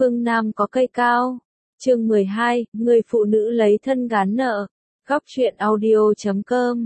Phương Nam có cây cao. Chương 12, người phụ nữ lấy thân gán nợ. Góc truyện audio.com.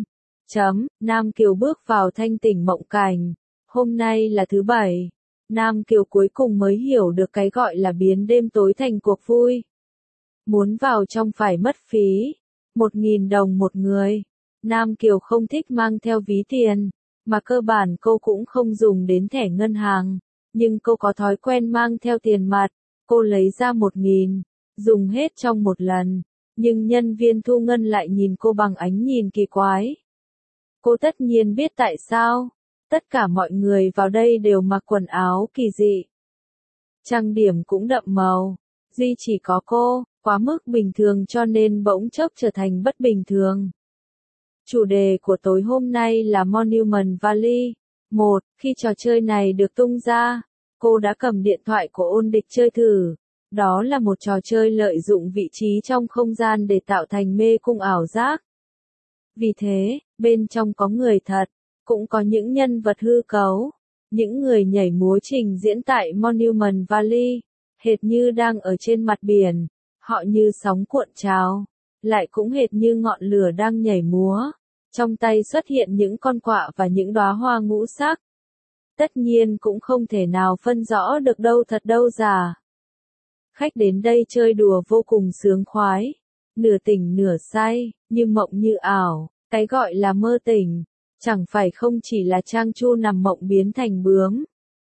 Nam Kiều bước vào thanh tỉnh mộng cảnh. Hôm nay là thứ bảy. Nam Kiều cuối cùng mới hiểu được cái gọi là biến đêm tối thành cuộc vui. Muốn vào trong phải mất phí. 1.000 đồng một người. Nam Kiều không thích mang theo ví tiền, mà cơ bản cô cũng không dùng đến thẻ ngân hàng. Nhưng cô có thói quen mang theo tiền mặt. Cô lấy ra 1.000, dùng hết trong một lần. Nhưng nhân viên thu ngân lại nhìn cô bằng ánh nhìn kỳ quái. Cô tất nhiên biết tại sao. Tất cả mọi người vào đây đều mặc quần áo kỳ dị. Trang điểm cũng đậm màu. Duy chỉ có cô, quá mức bình thường cho nên bỗng chốc trở thành bất bình thường. Chủ đề của tối hôm nay là Monument Valley. Khi trò chơi này được tung ra, cô đã cầm điện thoại của Ôn Địch chơi thử. Đó là một trò chơi lợi dụng vị trí trong không gian để tạo thành mê cung ảo giác. Vì thế, bên trong có người thật, cũng có những nhân vật hư cấu. Những người nhảy múa trình diễn tại Monument Valley, hệt như đang ở trên mặt biển. Họ như sóng cuộn trào, lại cũng hệt như ngọn lửa đang nhảy múa. Trong tay xuất hiện những con quạ và những đóa hoa ngũ sắc. Tất nhiên cũng không thể nào phân rõ được đâu thật đâu giả. Khách đến đây chơi đùa vô cùng sướng khoái, nửa tỉnh nửa say, như mộng như ảo. Cái gọi là mơ tỉnh, chẳng phải không chỉ là trang chu nằm mộng biến thành bướm,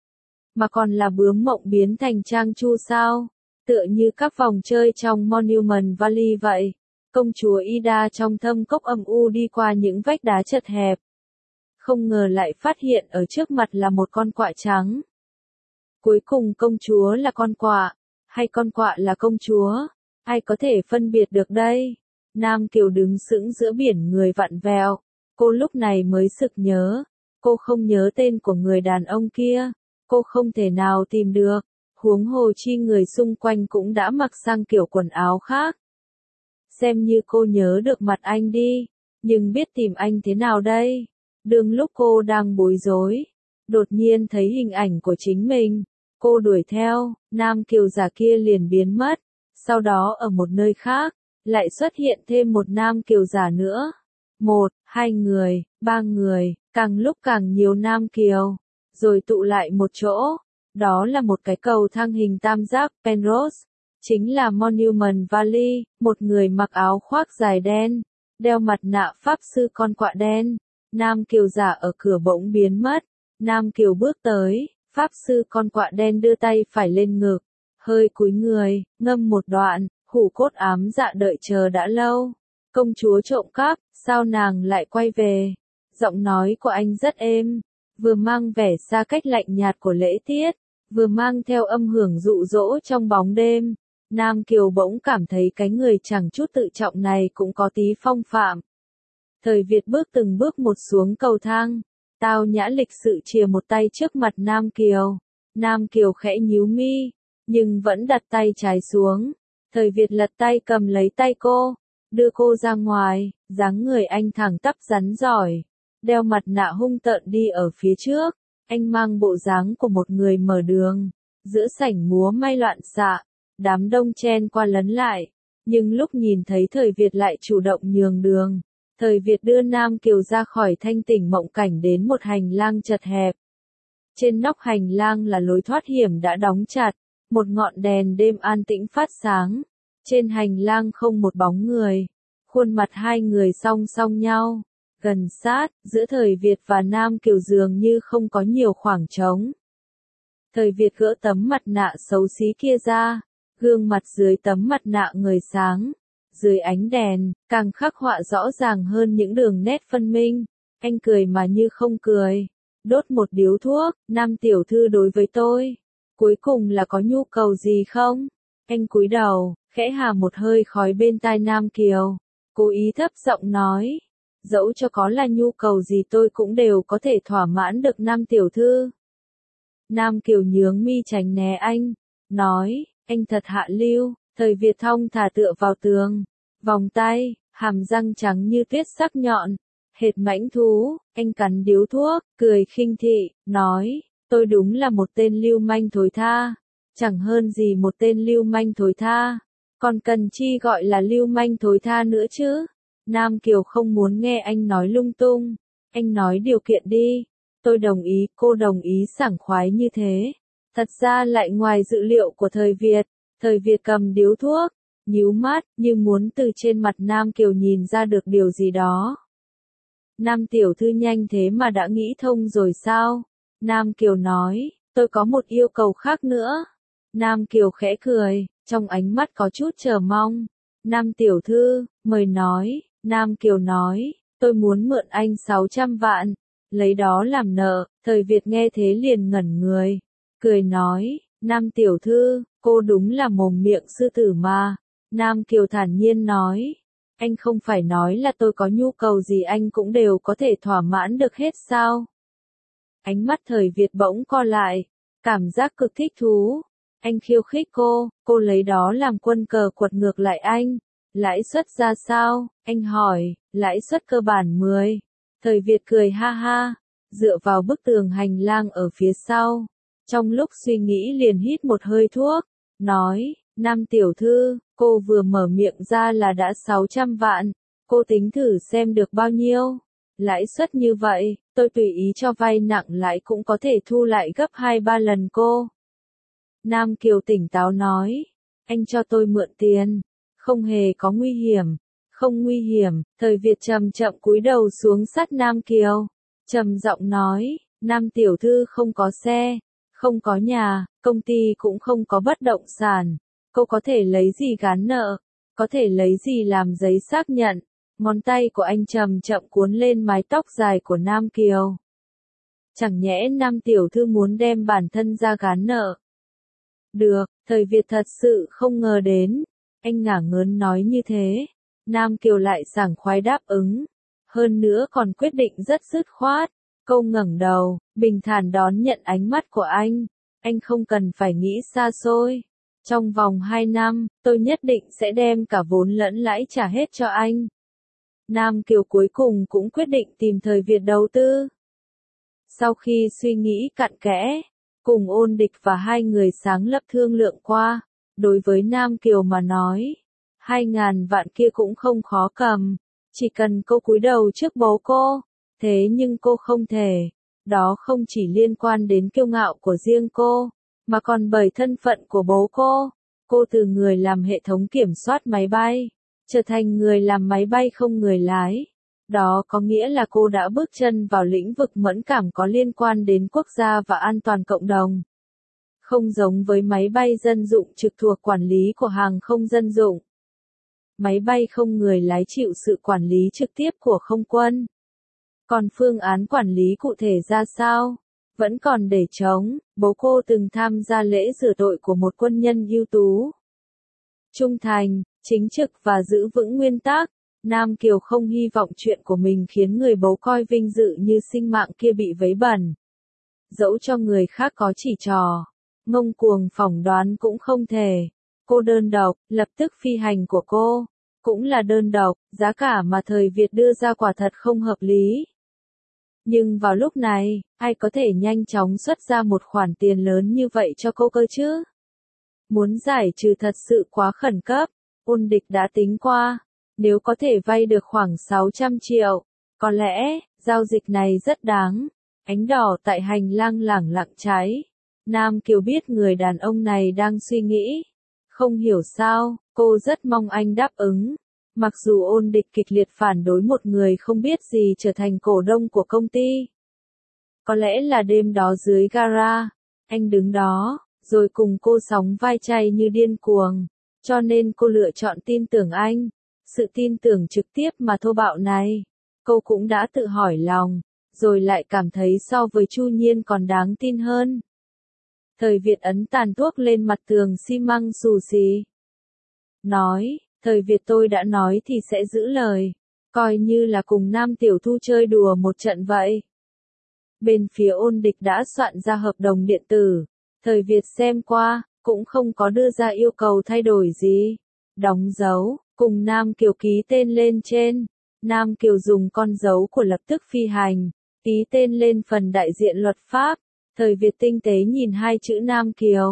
mà còn là bướm mộng biến thành trang chu sao? Tựa như các vòng chơi trong Monument Valley vậy. Công chúa Ida trong thâm cốc âm u đi qua những vách đá chật hẹp. Không ngờ lại phát hiện ở trước mặt là một con quạ trắng. Cuối cùng công chúa là con quạ, hay con quạ là công chúa? Ai có thể phân biệt được đây? Nam Kiều đứng sững giữa biển người vặn vẹo. Cô lúc này mới sực nhớ. Cô không nhớ tên của người đàn ông kia. Cô không thể nào tìm được. Huống hồ chi người xung quanh cũng đã mặc sang kiểu quần áo khác. Xem như cô nhớ được mặt anh đi. Nhưng biết tìm anh thế nào đây? Đương lúc cô đang bối rối, đột nhiên thấy hình ảnh của chính mình. Cô đuổi theo, Nam Kiều giả kia liền biến mất. Sau đó ở một nơi khác, lại xuất hiện thêm một Nam Kiều giả nữa. 2 người, 3 người, càng lúc càng nhiều Nam Kiều. Rồi tụ lại một chỗ. Đó là một cái cầu thang hình tam giác, Penrose. Chính là Monument Valley, một người mặc áo khoác dài đen, đeo mặt nạ pháp sư con quạ đen. Nam Kiều giả ở cửa bỗng biến mất. Nam Kiều bước tới, pháp sư con quạ đen đưa tay phải lên ngực, hơi cúi người, ngâm một đoạn, hủ cốt ám dạ đợi chờ đã lâu. Công chúa trộm cắp, sao nàng lại quay về? Giọng nói của anh rất êm, vừa mang vẻ xa cách lạnh nhạt của lễ tiết, vừa mang theo âm hưởng dụ dỗ trong bóng đêm. Nam Kiều bỗng cảm thấy cái người chẳng chút tự trọng này cũng có tí phong phạm. Thời Việt bước từng bước một xuống cầu thang, tao nhã lịch sự chìa một tay trước mặt Nam Kiều. Nam Kiều khẽ nhíu mi, nhưng vẫn đặt tay trái xuống. Thời Việt lật tay cầm lấy tay cô, đưa cô ra ngoài. Dáng người anh thẳng tắp rắn giỏi, đeo mặt nạ hung tợn đi ở phía trước. Anh mang bộ dáng của một người mở đường, giữa sảnh múa may loạn xạ, đám đông chen qua lấn lại. Nhưng lúc nhìn thấy Thời Việt lại chủ động nhường đường. Thời Việt đưa Nam Kiều ra khỏi thanh tỉnh mộng cảnh đến một hành lang chật hẹp. Trên nóc hành lang là lối thoát hiểm đã đóng chặt, một ngọn đèn đêm an tĩnh phát sáng. Trên hành lang không một bóng người, khuôn mặt hai người song song nhau, gần sát, giữa Thời Việt và Nam Kiều dường như không có nhiều khoảng trống. Thời Việt gỡ tấm mặt nạ xấu xí kia ra, gương mặt dưới tấm mặt nạ ngời sáng. Dưới ánh đèn, càng khắc họa rõ ràng hơn những đường nét phân minh. Anh cười mà như không cười. Đốt một điếu thuốc, Nam tiểu thư đối với tôi. Cuối cùng là có nhu cầu gì không? Anh cúi đầu, khẽ hà một hơi khói bên tai Nam Kiều. Cố ý thấp giọng nói. Dẫu cho có là nhu cầu gì tôi cũng đều có thể thỏa mãn được Nam tiểu thư. Nam Kiều nhướng mi tránh né anh. Nói, anh thật hạ lưu. Thời Việt thong thả tựa vào tường, vòng tay, hàm răng trắng như tuyết sắc nhọn, hệt mãnh thú. Anh cắn điếu thuốc, cười khinh thị, nói, tôi đúng là một tên lưu manh thối tha. chẳng hơn gì một tên lưu manh thối tha. Còn cần chi gọi là lưu manh thối tha nữa chứ? Nam Kiều không muốn nghe anh nói lung tung. Anh nói điều kiện đi. Tôi đồng ý, cô đồng ý sảng khoái như thế. Thật ra lại ngoài dự liệu của thời Việt. Thời Việt cầm điếu thuốc, nhíu mắt, như muốn từ trên mặt Nam Kiều nhìn ra được điều gì đó. Nam tiểu thư nhanh thế mà đã nghĩ thông rồi sao? Nam Kiều nói, tôi có một yêu cầu khác nữa. Nam Kiều khẽ cười, trong ánh mắt có chút chờ mong. Nam tiểu thư, mời nói. Nam Kiều nói, tôi muốn mượn anh 600 vạn, lấy đó làm nợ. Thời Việt nghe thế liền ngẩn người, cười nói, Nam tiểu thư, cô đúng là mồm miệng sư tử mà. Nam Kiều thản nhiên nói, anh không phải nói là tôi có nhu cầu gì anh cũng đều có thể thỏa mãn được hết sao? Ánh mắt Thời Việt bỗng co lại, cảm giác cực thích thú. Anh khiêu khích cô lấy đó làm quân cờ quật ngược lại anh. Lãi suất ra sao? Anh hỏi, lãi suất cơ bản 10. Thời Việt cười ha ha, dựa vào bức tường hành lang ở phía sau. Trong lúc suy nghĩ liền hít một hơi thuốc, nói, Nam tiểu thư, cô vừa mở miệng ra là đã 600 vạn, cô tính thử xem được bao nhiêu. Lãi suất như vậy, tôi tùy ý cho vay nặng lãi cũng có thể thu lại gấp 2-3 lần cô. Nam Kiều tỉnh táo nói, anh cho tôi mượn tiền, không hề có nguy hiểm, không nguy hiểm. Thời Việt chậm chậm cúi đầu xuống sát Nam Kiều, trầm giọng nói, Nam tiểu thư không có xe, không có nhà, công ty cũng không có bất động sản, cô có thể lấy gì gán nợ, có thể lấy gì làm giấy xác nhận. Ngón tay của anh chậm chậm cuốn lên mái tóc dài của Nam Kiều. Chẳng nhẽ Nam tiểu thư muốn đem bản thân ra gán nợ? Được, Thời Việt thật sự không ngờ đến. Anh ngả ngớn nói như thế. Nam Kiều lại sảng khoái đáp ứng. Hơn nữa còn quyết định rất dứt khoát. Cô ngẩng đầu, bình thản đón nhận ánh mắt của anh. Anh không cần phải nghĩ xa xôi. Trong vòng 2 năm, tôi nhất định sẽ đem cả vốn lẫn lãi trả hết cho anh. Nam Kiều cuối cùng cũng quyết định tìm Thời Việt đầu tư. Sau khi suy nghĩ cặn kẽ, cùng Ôn Địch và hai người sáng lập thương lượng qua, đối với Nam Kiều mà nói, 2.000 vạn kia cũng không khó cầm, chỉ cần cô cúi đầu trước bố cô. Thế nhưng cô không thể, đó không chỉ liên quan đến kiêu ngạo của riêng cô, mà còn bởi thân phận của bố cô. Cô từ người làm hệ thống kiểm soát máy bay, trở thành người làm máy bay không người lái. Đó có nghĩa là cô đã bước chân vào lĩnh vực mẫn cảm có liên quan đến quốc gia và an toàn cộng đồng. Không giống với máy bay dân dụng trực thuộc quản lý của hàng không dân dụng. Máy bay không người lái chịu sự quản lý trực tiếp của không quân. Còn phương án quản lý cụ thể ra sao? Vẫn còn để trống. Bố cô từng tham gia lễ rửa tội của một quân nhân ưu tú. Trung thành, chính trực và giữ vững nguyên tắc. Nam Kiều không hy vọng chuyện của mình khiến người bố coi vinh dự như sinh mạng kia bị vấy bẩn. Dẫu cho người khác có chỉ trò, ngông cuồng phỏng đoán cũng không thể. Cô đơn độc, lập tức phi hành của cô cũng là đơn độc, giá cả mà Thời Việt đưa ra quả thật không hợp lý. Nhưng vào lúc này, ai có thể nhanh chóng xuất ra một khoản tiền lớn như vậy cho cô cơ chứ? Muốn giải trừ thật sự quá khẩn cấp, Ôn Địch đã tính qua, nếu có thể vay được khoảng 600 triệu, có lẽ, giao dịch này rất đáng. Ánh đỏ tại hành lang lẳng lặng cháy. Nam Kiều biết người đàn ông này đang suy nghĩ. Không hiểu sao, cô rất mong anh đáp ứng. Mặc dù Ôn Địch kịch liệt phản đối một người không biết gì trở thành cổ đông của công ty. Có lẽ là đêm đó dưới gara, anh đứng đó, rồi cùng cô sóng vai chay như điên cuồng. Cho nên cô lựa chọn tin tưởng anh. Sự tin tưởng trực tiếp mà thô bạo này, cô cũng đã tự hỏi lòng, rồi lại cảm thấy so với Chu Nhiên còn đáng tin hơn. Thời Việt ấn tàn thuốc lên mặt tường xi măng xù xì. Nói, Thời Việt tôi đã nói thì sẽ giữ lời, coi như là cùng Nam Tiểu Thu chơi đùa một trận vậy. Bên phía Ôn Địch đã soạn ra hợp đồng điện tử, Thời Việt xem qua, cũng không có đưa ra yêu cầu thay đổi gì. Đóng dấu, cùng Nam Kiều ký tên lên trên. Nam Kiều dùng con dấu của lập tức phi hành, ký tên lên phần đại diện luật pháp. Thời Việt tinh tế nhìn hai chữ Nam Kiều,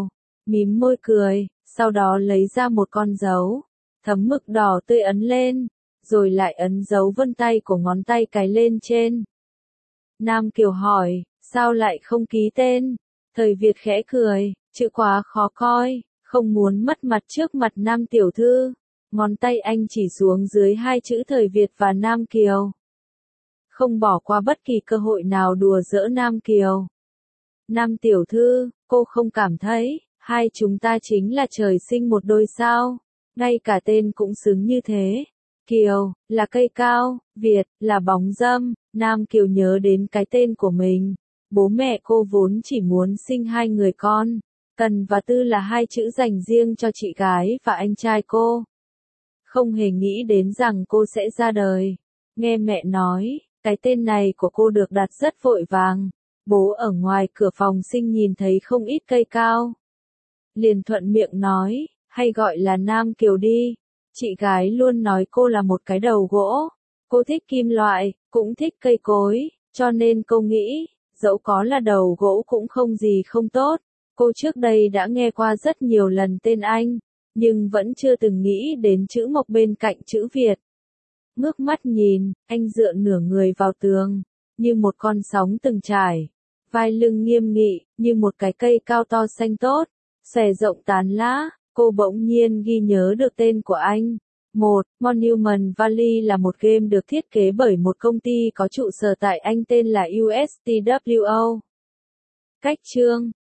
mím môi cười, sau đó lấy ra một con dấu, thấm mực đỏ tươi ấn lên, rồi lại ấn dấu vân tay của ngón tay cái lên trên. Nam Kiều hỏi, sao lại không ký tên? Thời Việt khẽ cười, chữ quá khó coi, không muốn mất mặt trước mặt Nam tiểu thư. Ngón tay anh chỉ xuống dưới hai chữ Thời Việt và Nam Kiều. Không bỏ qua bất kỳ cơ hội nào đùa giỡn Nam Kiều. Nam tiểu thư, cô không cảm thấy, hai chúng ta chính là trời sinh một đôi sao? Ngay cả tên cũng xứng như thế. Kiều, là cây cao, Việt, là bóng râm. Nam Kiều nhớ đến cái tên của mình. Bố mẹ cô vốn chỉ muốn sinh hai người con. Cần và Tư là hai chữ dành riêng cho chị gái và anh trai cô. Không hề nghĩ đến rằng cô sẽ ra đời. Nghe mẹ nói, cái tên này của cô được đặt rất vội vàng. Bố ở ngoài cửa phòng sinh nhìn thấy không ít cây cao. Liền thuận miệng nói, hay gọi là Nam Kiều đi. Chị gái luôn nói cô là một cái đầu gỗ. Cô thích kim loại, cũng thích cây cối, cho nên cô nghĩ, dẫu có là đầu gỗ cũng không gì không tốt. Cô trước đây đã nghe qua rất nhiều lần tên anh, nhưng vẫn chưa từng nghĩ đến chữ mộc bên cạnh chữ Việt. Ngước mắt nhìn, anh dựa nửa người vào tường, như một con sóng từng trải. Vai lưng nghiêm nghị, như một cái cây cao to xanh tốt, xòe rộng tán lá. Cô bỗng nhiên ghi nhớ được tên của anh. Monument Valley là một game được thiết kế bởi một công ty có trụ sở tại Anh tên là USTWO. Cách chương